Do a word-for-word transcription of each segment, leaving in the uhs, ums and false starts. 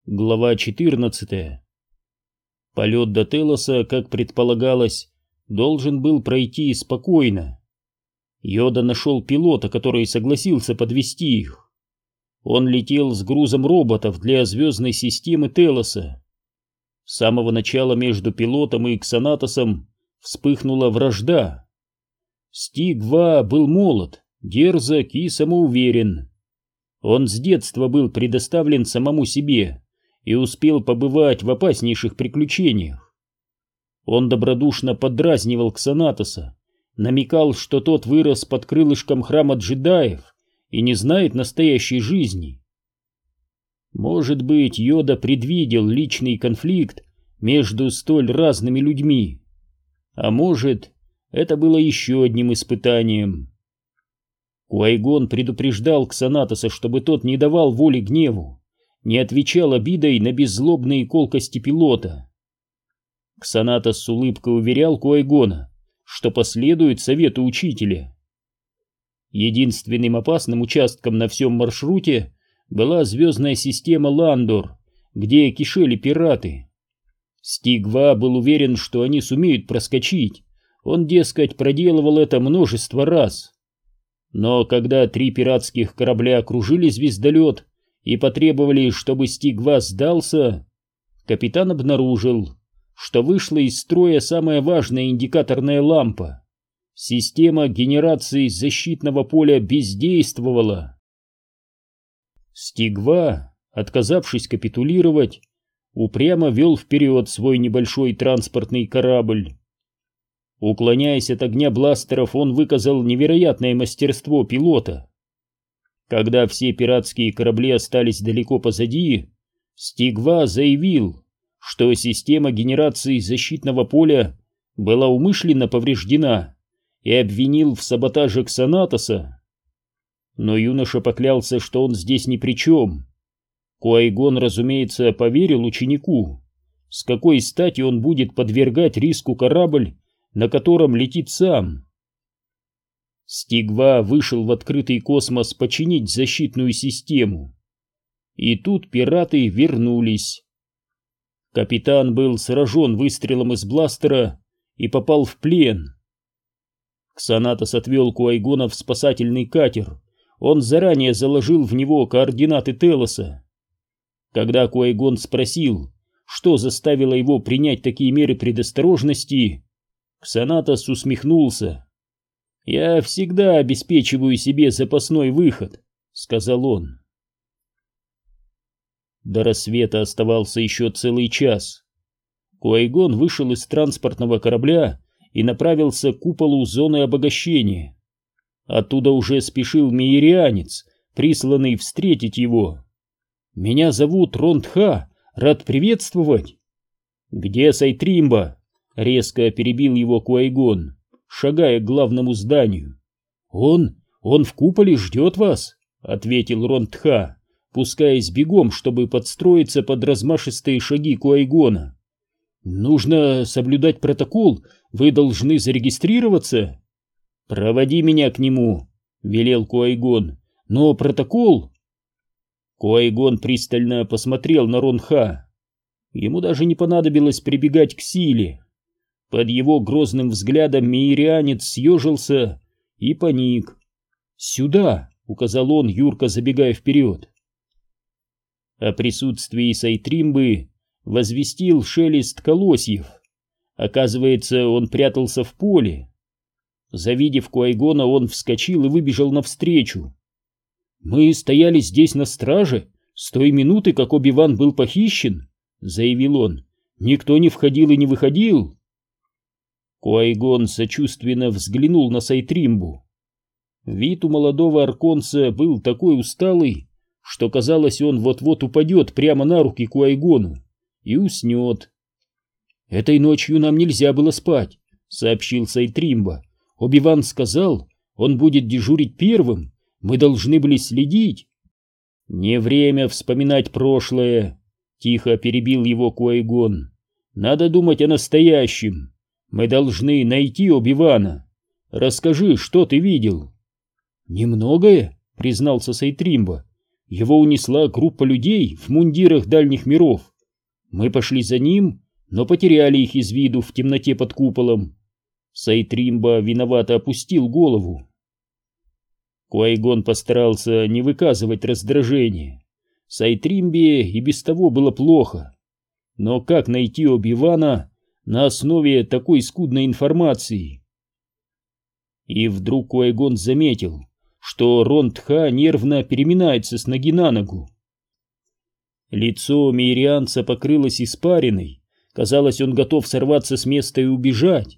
Глава четырнадцатая. Полет до Телоса, как предполагалось, должен был пройти спокойно. Йода нашел пилота, который согласился подвезти их. Он летел с грузом роботов для звездной системы Телоса. С самого начала между пилотом и Ксанатосом вспыхнула вражда. Стиг-Ва был молод, дерзок и самоуверен. Он с детства был предоставлен самому себе и успел побывать в опаснейших приключениях. Он добродушно поддразнивал Ксанатоса, намекал, что тот вырос под крылышком храма джедаев и не знает настоящей жизни. Может быть, Йода предвидел личный конфликт между столь разными людьми, а может, это было еще одним испытанием. Куай-Гон предупреждал Ксанатоса, чтобы тот не давал воли гневу, не отвечал обидой на беззлобные колкости пилота. Ксанатос с улыбкой уверял Куай-Гона, что последует совету учителя. Единственным опасным участком на всем маршруте была звездная система Ландор, где кишели пираты. Стиг-Ва был уверен, что они сумеют проскочить, он, дескать, проделывал это множество раз. Но когда три пиратских корабля окружили звездолет и потребовали, чтобы Стиг-Ва сдался, капитан обнаружил, что вышла из строя самая важная индикаторная лампа. Система генерации защитного поля бездействовала. Стиг-Ва, отказавшись капитулировать, упрямо вел вперед свой небольшой транспортный корабль. Уклоняясь от огня бластеров, он выказал невероятное мастерство пилота. Когда все пиратские корабли остались далеко позади, Стиг-Ва заявил, что система генерации защитного поля была умышленно повреждена, и обвинил в саботаже Ксанатоса. Но юноша поклялся, что он здесь ни при чем. Куай-Гон, разумеется, поверил ученику. С какой стати он будет подвергать риску корабль, на котором летит сам? Стиг-Ва вышел в открытый космос починить защитную систему. И тут пираты вернулись. Капитан был сражен выстрелом из бластера и попал в плен. Ксанатос отвел Куай-Гона в спасательный катер. Он заранее заложил в него координаты Телоса. Когда Куай-Гон спросил, что заставило его принять такие меры предосторожности, Ксанатос усмехнулся. «Я всегда обеспечиваю себе запасной выход», — сказал он. До рассвета оставался еще целый час. Куай-Гон вышел из транспортного корабля и направился к куполу зоны обогащения. Оттуда уже спешил миерианец, присланный встретить его. «Меня зовут Рон-Тха, рад приветствовать». «Где Сайтримба?» — резко перебил его Куай-Гон, шагая к главному зданию. «Он, он в куполе ждет вас», — ответил Рон-Тха, пускаясь бегом, чтобы подстроиться под размашистые шаги Куай-Гона. «Нужно соблюдать протокол, вы должны зарегистрироваться». «Проводи меня к нему», — велел Куай-Гон. «Но протокол...» Куай-Гон пристально посмотрел на Рон-Тха. Ему даже не понадобилось прибегать к силе. Под его грозным взглядом миерианец съежился и паник. «Сюда!» — указал он, юрко забегая вперед. О присутствии Сайтримбы возвестил шелест колосьев. Оказывается, он прятался в поле. Завидев Куай-Гона, он вскочил и выбежал навстречу. «Мы стояли здесь на страже с той минуты, как Оби-Ван был похищен», — заявил он. «Никто не входил и не выходил». Куай-Гон сочувственно взглянул на Сайтримбу. Вид у молодого арконца был такой усталый, что казалось, он вот-вот упадет прямо на руки Куай-Гону и уснет. «Этой ночью нам нельзя было спать», — сообщил Сайтримба. «Оби-Ван сказал, он будет дежурить первым, мы должны были следить». «Не время вспоминать прошлое», — тихо перебил его Куай-Гон. «Надо думать о настоящем. Мы должны найти Оби-Вана. Расскажи, что ты видел». «Немногое», — признался Сайтримба. его унесла группа людей в мундирах дальних миров. Мы пошли за ним, но потеряли их из виду в темноте под куполом. Сайтримба виновато опустил голову. Куайгон постарался не выказывать раздражения. Сайтримбе и без того было плохо. Но как найти Оби-Вана на основе такой скудной информации? И вдруг Куайгон заметил, что Рон-Тха нервно переминается с ноги на ногу. Лицо мейрианца покрылось испариной, казалось, он готов сорваться с места и убежать.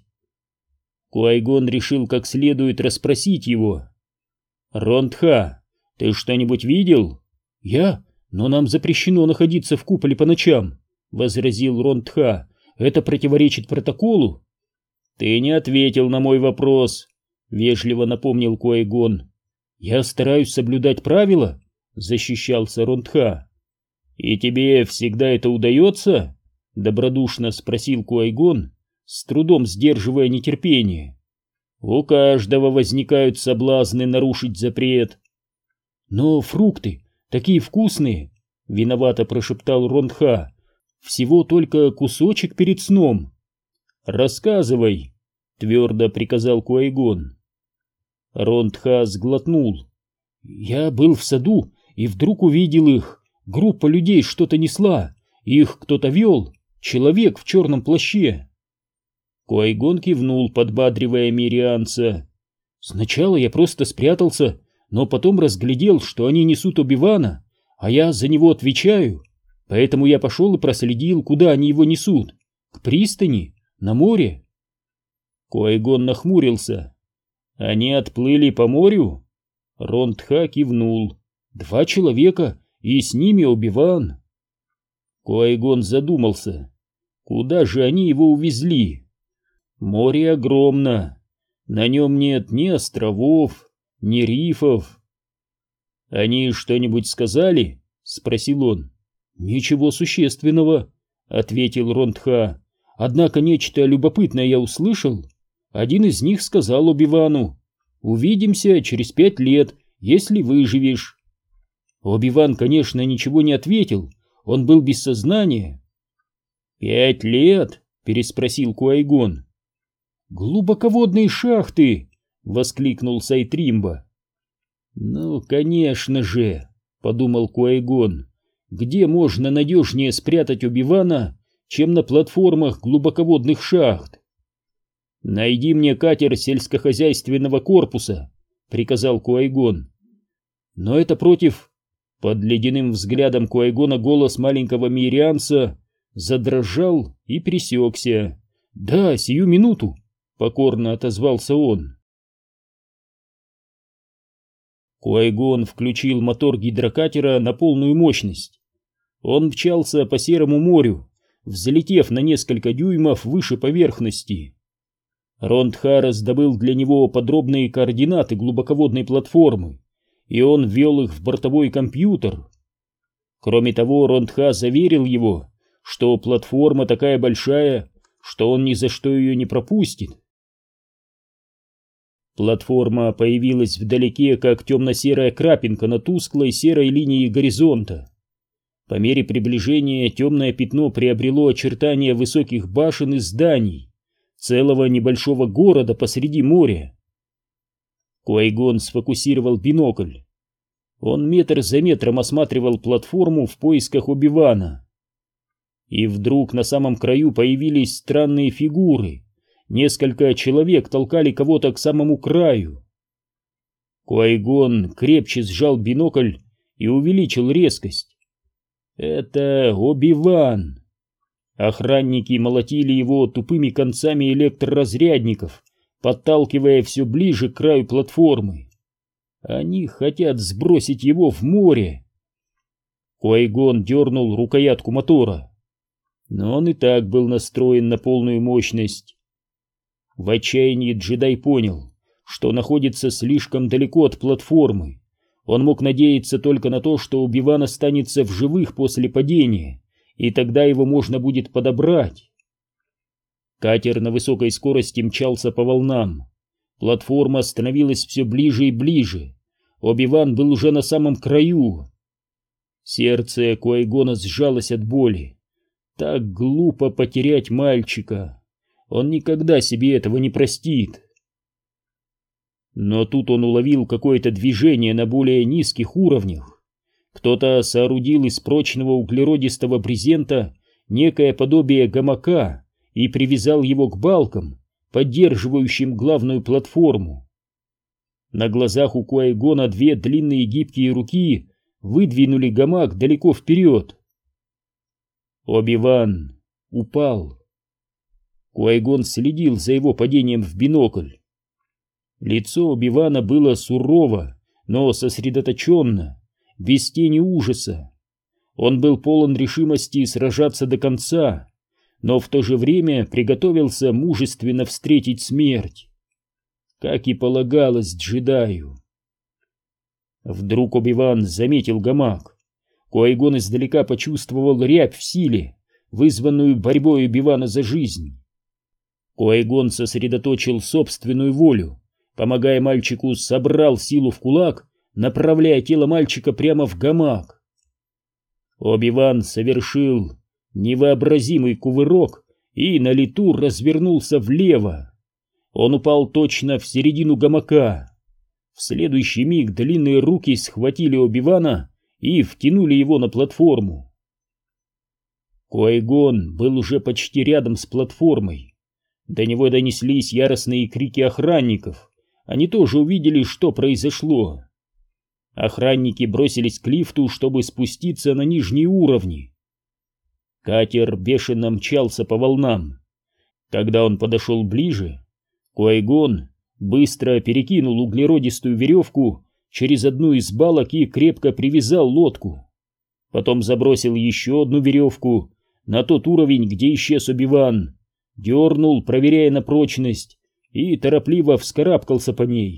Куайгон решил как следует расспросить его. «Рон-Тха, ты что-нибудь видел?» «Я? Но нам запрещено находиться в куполе по ночам», — возразил Рон-Тха. «Это противоречит протоколу». «Ты не ответил на мой вопрос», — вежливо напомнил Куайгон. «Я стараюсь соблюдать правила», — защищался Рон-Тха. «И тебе всегда это удается?» — добродушно спросил Куайгон, с трудом сдерживая нетерпение. «У каждого возникают соблазны нарушить запрет». «Но фрукты такие вкусные!» — виновато прошептал Рон-Тха. «Всего только кусочек перед сном». «Рассказывай», — твердо приказал Куайгон. Рон-Тха сглотнул. «Я был в саду и вдруг увидел их. Группа людей что-то несла. Их кто-то вел. Человек в черном плаще». Куайгон кивнул, подбадривая мейрианца. «Сначала я просто спрятался, но потом разглядел, что они несут Оби-Вана, а я за него отвечаю. Поэтому я пошел и проследил, куда они его несут. К пристани, на море». Куайгон нахмурился. «Они отплыли по морю?» Рон-Тха кивнул. «Два человека, и с ними Оби-Ван». Куайгон задумался. Куда же они его увезли? Море огромно. На нем нет ни островов, ни рифов. «Они что-нибудь сказали?» — спросил он. «Ничего существенного», — ответил Рон-Тха. «Однако нечто любопытное я услышал. Один из них сказал Оби-Вану: увидимся через пять лет, если выживешь». Оби-Ван, конечно, ничего не ответил, он был без сознания. «Пять лет?» — переспросил Куайгон. «Глубоководные шахты!» — воскликнул Сайтримба. «Ну, конечно же», — подумал Куайгон, — «где можно надежнее спрятать Оби-Вана, чем на платформах глубоководных шахт?» «Найди мне катер сельскохозяйственного корпуса», — приказал Куайгон. «Но это против...» Под ледяным взглядом Куайгона голос маленького мейрианца задрожал и пресекся. «Да, сию минуту», — покорно отозвался он. Куайгон включил мотор гидрокатера на полную мощность. Он мчался по Серому морю, взлетев на несколько дюймов выше поверхности. Рон-Тха раздобыл для него подробные координаты глубоководной платформы, и он ввел их в бортовой компьютер. Кроме того, Рон-Тха заверил его, что платформа такая большая, что он ни за что ее не пропустит. Платформа появилась вдалеке, как темно-серая крапинка на тусклой серой линии горизонта. По мере приближения темное пятно приобрело очертания высоких башен и зданий, целого небольшого города посреди моря. Куайгон сфокусировал бинокль. Он метр за метром осматривал платформу в поисках Оби-Вана. И вдруг на самом краю появились странные фигуры. Несколько человек толкали кого-то к самому краю. Куайгон крепче сжал бинокль и увеличил резкость. Это Оби-Ван. Охранники молотили его тупыми концами электроразрядников, подталкивая все ближе к краю платформы. Они хотят сбросить его в море. Куайгон дернул рукоятку мотора, но он и так был настроен на полную мощность. В отчаянии джедай понял, что находится слишком далеко от платформы. Он мог надеяться только на то, что Оби-Ван останется в живых после падения, и тогда его можно будет подобрать. Катер на высокой скорости мчался по волнам. Платформа становилась все ближе и ближе. Оби-Ван был уже на самом краю. Сердце Куайгона сжалось от боли. Так глупо потерять мальчика. Он никогда себе этого не простит. Но тут он уловил какое-то движение на более низких уровнях. Кто-то соорудил из прочного углеродистого брезента некое подобие гамака и привязал его к балкам, поддерживающим главную платформу. На глазах у Куайгона две длинные гибкие руки выдвинули гамак далеко вперед. Оби-Ван упал. Куайгон следил за его падением в бинокль. Лицо Оби-Вана было сурово, но сосредоточенно, без тени ужаса. Он был полон решимости сражаться до конца, но в то же время приготовился мужественно встретить смерть, как и полагалось джедаю. Вдруг Оби-Ван заметил гамак. Куайгон издалека почувствовал рябь в силе, вызванную борьбой Оби-Вана за жизнь. Куайгон сосредоточил собственную волю, помогая мальчику, собрал силу в кулак, направляя тело мальчика прямо в гамак. Оби-Ван совершил невообразимый кувырок и на лету развернулся влево. Он упал точно в середину гамака. В следующий миг длинные руки схватили Оби-Вана и втянули его на платформу. Куайгон был уже почти рядом с платформой. До него донеслись яростные крики охранников. Они тоже увидели, что произошло. Охранники бросились к лифту, чтобы спуститься на нижние уровни. Катер бешено мчался по волнам. Когда он подошел ближе, Куайгон быстро перекинул углеродистую веревку через одну из балок и крепко привязал лодку. Потом забросил еще одну веревку на тот уровень, где исчез Оби-Ван, дернул, проверяя на прочность, и торопливо вскарабкался по ней.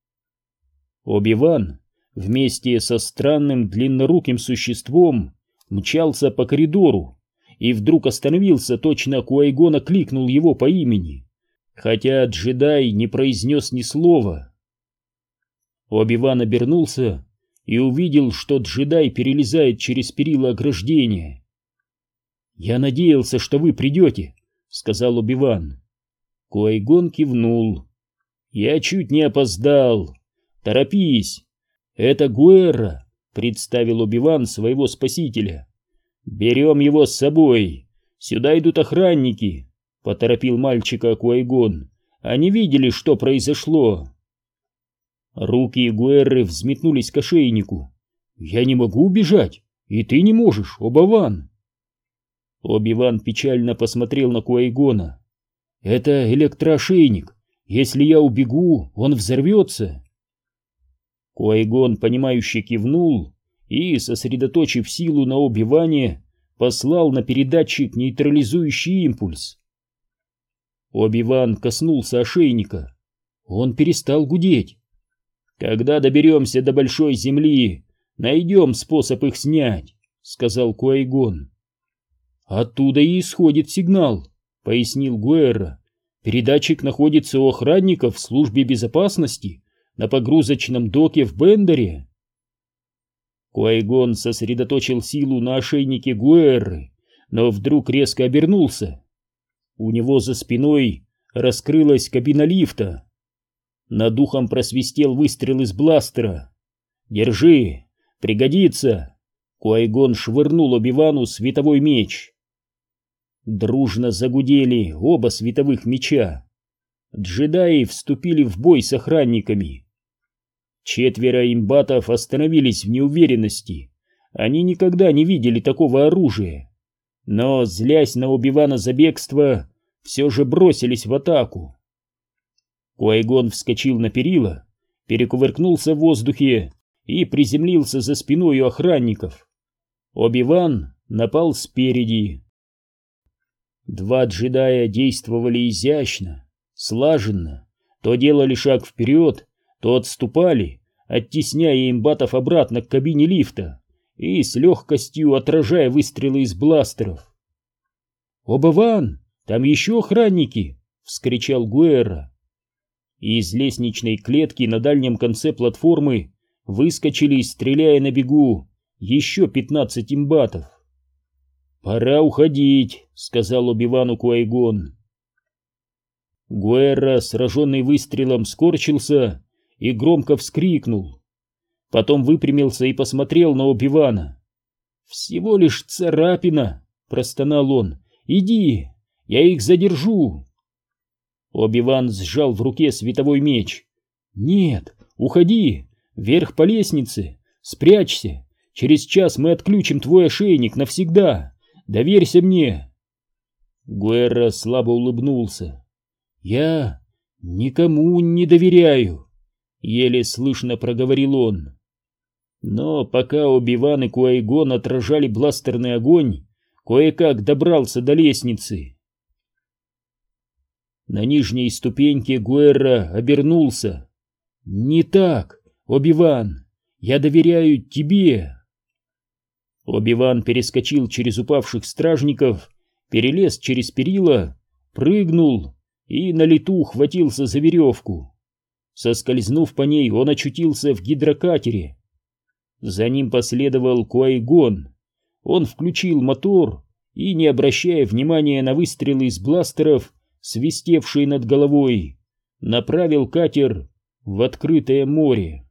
Оби-Ван вместе со странным длинноруким существом мчался по коридору и вдруг остановился, точно Куайгон окликнул его по имени, хотя джедай не произнес ни слова. Оби-Ван обернулся и увидел, что джедай перелезает через перила ограждения. «Я надеялся, что вы придете», — сказал Оби-Ван. Куайгон кивнул. «Я чуть не опоздал. Торопись. Это Гуэрра», — представил Оби-Ван своего спасителя. «Берем его с собой. Сюда идут охранники», — поторопил мальчика Куайгон. «Они видели, что произошло». Руки Гуэрры взметнулись к ошейнику. «Я не могу убежать, и ты не можешь, Оби-Ван». Оби-Ван печально посмотрел на Куайгона. «Это электроошейник. Если я убегу, он взорвется». Куайгон, понимающе кивнул и, сосредоточив силу на Оби-Ване, послал на передатчик нейтрализующий импульс. Оби-Ван коснулся ошейника. Он перестал гудеть. «Когда доберемся до Большой Земли, найдем способ их снять», — сказал Куайгон. «Оттуда и исходит сигнал», — пояснил Гуэрра. «Передатчик находится у охранников в службе безопасности на погрузочном доке в Бендере». Куайгон сосредоточил силу на ошейнике Гуэрры, но вдруг резко обернулся. У него за спиной раскрылась кабина лифта. Над ухом просвистел выстрел из бластера. «Держи, пригодится!» Куайгон швырнул Оби-Вану световой меч. Дружно загудели оба световых меча. Джедаи вступили в бой с охранниками. Четверо имбатов остановились в неуверенности. Они никогда не видели такого оружия. Но, злясь на Оби-Вана за бегство, все же бросились в атаку. Куайгон вскочил на перила, перекувыркнулся в воздухе и приземлился за спиной у охранников. Оби-Ван напал спереди. Два джедая действовали изящно, слаженно, то делали шаг вперед, то отступали, оттесняя имбатов обратно к кабине лифта и с легкостью отражая выстрелы из бластеров. «Оби-Ван, там еще охранники!» — вскричал Гуэрра. Из лестничной клетки на дальнем конце платформы выскочили, стреляя на бегу, еще пятнадцать имбатов. «Пора уходить», — сказал Оби-Вану Куай-Гон. Гуэрра, сраженный выстрелом, скорчился и громко вскрикнул. Потом выпрямился и посмотрел на Оби-Вана. «Всего лишь царапина», — простонал он. «Иди, я их задержу». Оби-Ван сжал в руке световой меч. «Нет, уходи, вверх по лестнице, спрячься. Через час мы отключим твой ошейник навсегда. Доверься мне». Гуэрра слабо улыбнулся. «Я никому не доверяю», — еле слышно проговорил он. Но пока Оби-Ван и Куай-Гон отражали бластерный огонь, кое-как добрался до лестницы. На нижней ступеньке Гуэрра обернулся. «Не так, Оби-Ван, я доверяю тебе». Оби-Ван перескочил через упавших стражников, перелез через перила, прыгнул и на лету хватился за веревку. Соскользнув по ней, он очутился в гидрокатере. За ним последовал Куай-Гон. Он включил мотор и, не обращая внимания на выстрелы из бластеров, свистевшие над головой, направил катер в открытое море.